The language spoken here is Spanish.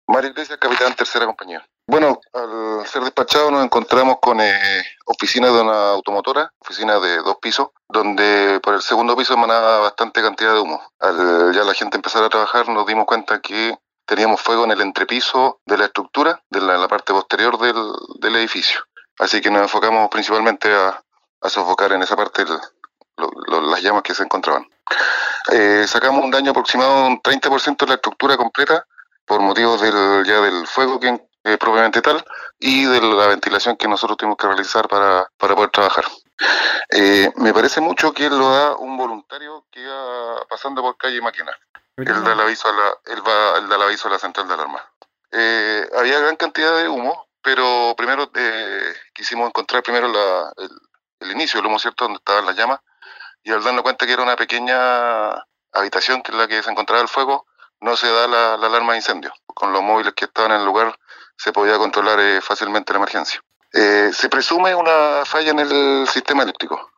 Mario Iglesias, capitán tercera compañía. Bueno, al ser despachados nos encontramos con oficinas de una automotora, oficina de 2 pisos, donde por el segundo piso emanaba bastante cantidad de humo. Al ya la gente empezar a trabajar nos dimos cuenta que teníamos fuego en el entrepiso de la estructura, de la parte posterior del edificio. Así que nos enfocamos principalmente a sofocar en esa parte las llamas que se encontraban. Sacamos un daño aproximado de un 30% de la estructura completa por motivos del fuego propiamente tal y de la ventilación que nosotros tuvimos que realizar para poder trabajar. Me parece mucho que lo da un voluntario que iba pasando por calle Maquena. Él da el aviso él da el aviso a la central de alarma. Había gran cantidad de humo, pero primero quisimos encontrar primero el inicio del humo, ¿cierto? Donde estaban las llamas, y al darnos cuenta que era una pequeña habitación que es la que se encontraba el fuego, no se da la alarma de incendio. Con los móviles que estaban en el lugar se podía controlar fácilmente la emergencia. Se presume una falla en el sistema eléctrico.